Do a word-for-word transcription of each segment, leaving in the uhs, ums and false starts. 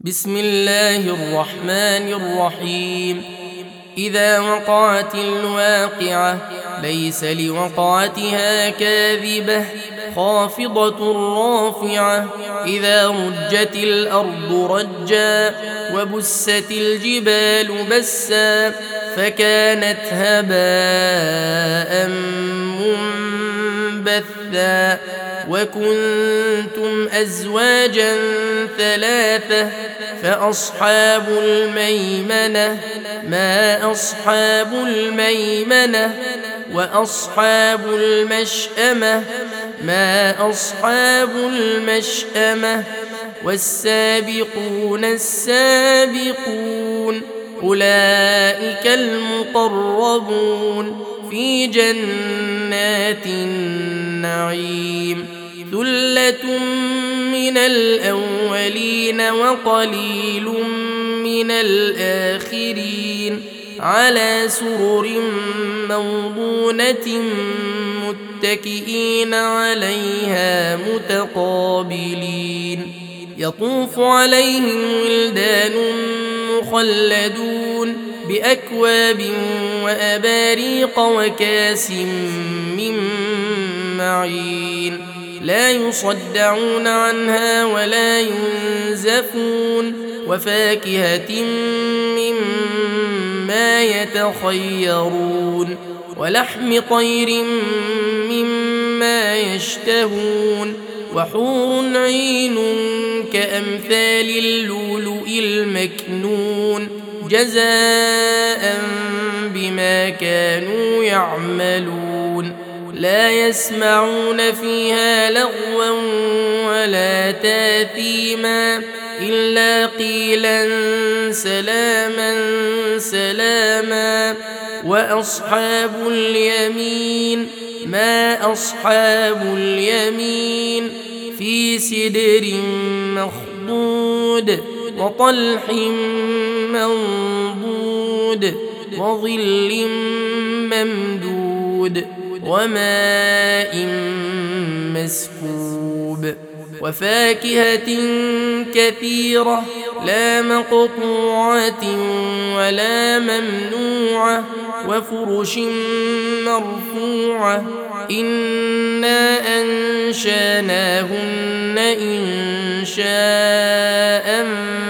بسم الله الرحمن الرحيم. إذا وقعت الواقعة ليس لوقعتها كاذبة خافضة رافعة. إذا رجت الأرض رجا وبست الجبال بسا فكانت هباء منبثا وكنتم أزواجا ثلاثة فأصحاب الميمنة ما أصحاب الميمنة وأصحاب المشأمة ما أصحاب المشأمة والسابقون السابقون أولئك المقربون في جنات النعيم. ثلة من الأولين وقليل من الآخرين على سرر موضونة متكئين عليها متقابلين. يطوف عليهم ولدان مخلدون بأكواب وأباريق وكاس من معين لا يصدعون عنها ولا ينزفون وفاكهة مما يتخيرون ولحم طير مما يشتهون وحور عين كأمثال اللؤلؤ المكنون جزاء بما كانوا يعملون. لا يسمعون فيها لغوا ولا تاثيما إلا قيلا سلاما سلاما. وأصحاب اليمين ما أصحاب اليمين في سدر مخضود وطلح منضود وظل ممدود وماء مسكوب وفاكهة كثيرة لا مقطوعة ولا ممنوعة وفرش مرفوعة إنا أنشاناهن إنشاء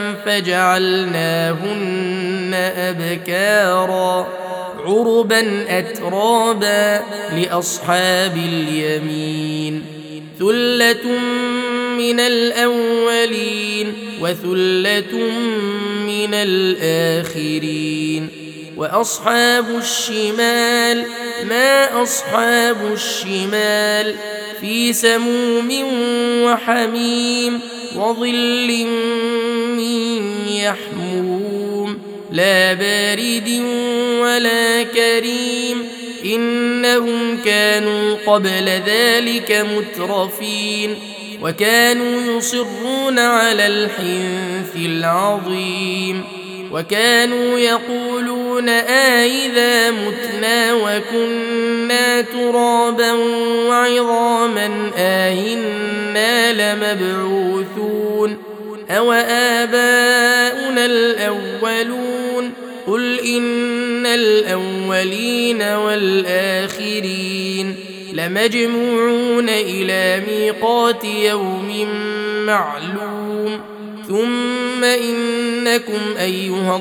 فجعلناهن أبكارا عربا أترابا لأصحاب اليمين. ثلة من الأولين وثلة من الآخرين. وأصحاب الشمال ما أصحاب الشمال في سموم وحميم وظل من يحموم لا بارد ولا كريم إنهم كانوا قبل ذلك مترفين وكانوا يصرون على الحنث العظيم وكانوا يقولون أإذا متنا وكنا ترابا وعظاما أإنا لمبعوثون أو آباؤنا الأولون قل إن الأولين والآخرين لمجموعون إلى ميقات يوم معلوم. ثم إنكم أيها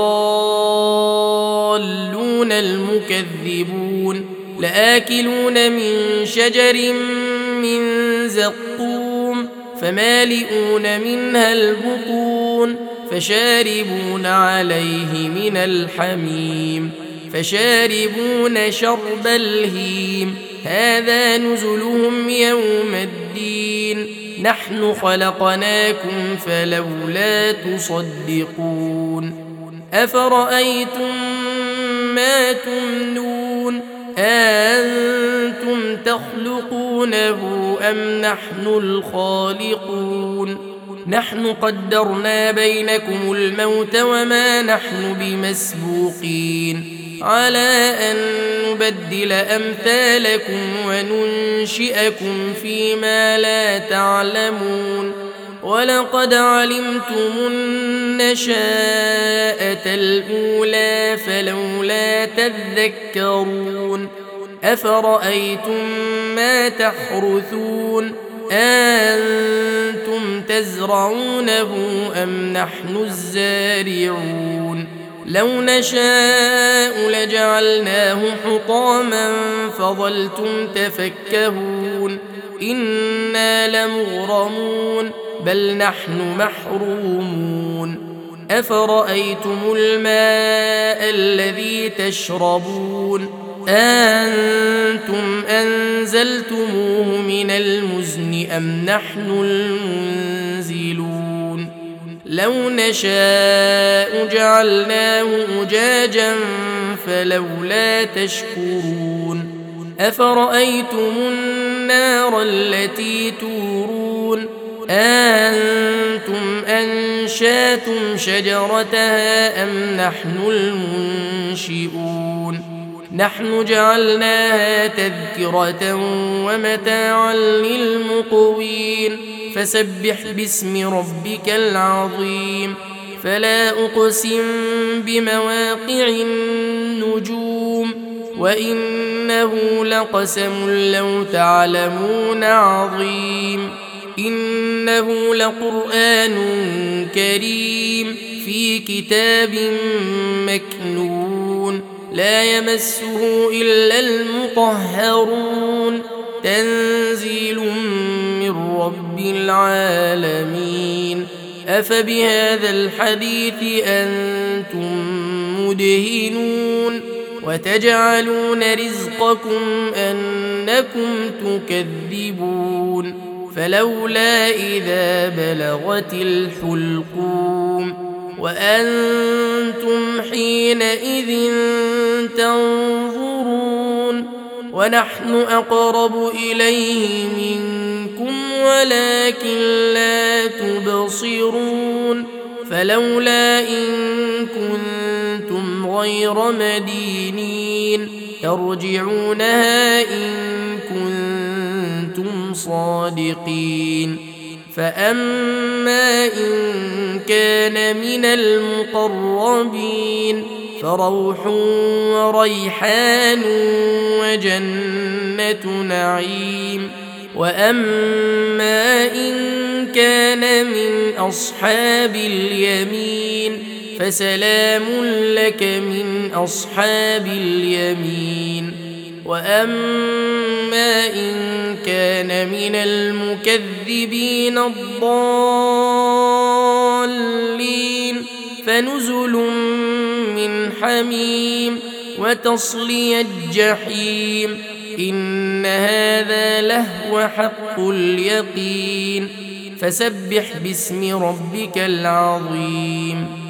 الضالون المكذبون لآكلون من شجر من زقوم فمالئون منها البطون فشاربون عليه من الحميم فشاربون شرب الهيم هذا نزلهم يوم الدين نحن خلقناكم فلولا تصدقون. أفرأيتم ما تمنون أأنتم تخلقونه أم نحن الخالقون نحن قدرنا بينكم الموت وما نحن بمسبوقين على أن نبدل أمثالكم وننشئكم فيما لا تعلمون ولقد علمتم النشاءة الأولى فلولا تذكرون أفرأيتم ما تحرثون أنتم تزرعونه أم نحن الزارعون لو نشاء لجعلناه حطاما فظلتم تفكهون إنا لمغرمون بل نحن محرومون أفرأيتم الماء الذي تشربون أنتم أنزلتموه من المزن أم نحن المنزلون لو نشاء جعلناه أجاجا فلولا تشكرون أفرأيتم النار التي تورون أنتم أنشأتم شجرتها أم نحن المنشئون نحن جعلناها تذكرة ومتاعا للمقوين فسبح باسم ربك العظيم فلا أقسم بمواقع النجوم وإنه لقسم لو تعلمون عظيم إنه لقرآن كريم في كتاب مكنون لا يمسه إلا المطهرون تنزيل من رب العالمين أفبهذا الحديث أنتم مدهنون وتجعلون رزقكم أنكم تكذبون فلولا إذا بلغت الحلقوم وأنتم حينئذ تنظرون ونحن أقرب إليه منكم ولكن لا تبصرون فلولا إن كنتم غير مدينين ترجعونها إن كنتم صادقين فأما إن كان من المقربين فروح وريحان وجنة نعيم وأما إن كان من أصحاب اليمين فسلام لك من أصحاب اليمين وأما إن كان من المكذبين الضالين فنزل من حميم وتصلية الجحيم إن هذا لهو حق اليقين فسبح باسم ربك العظيم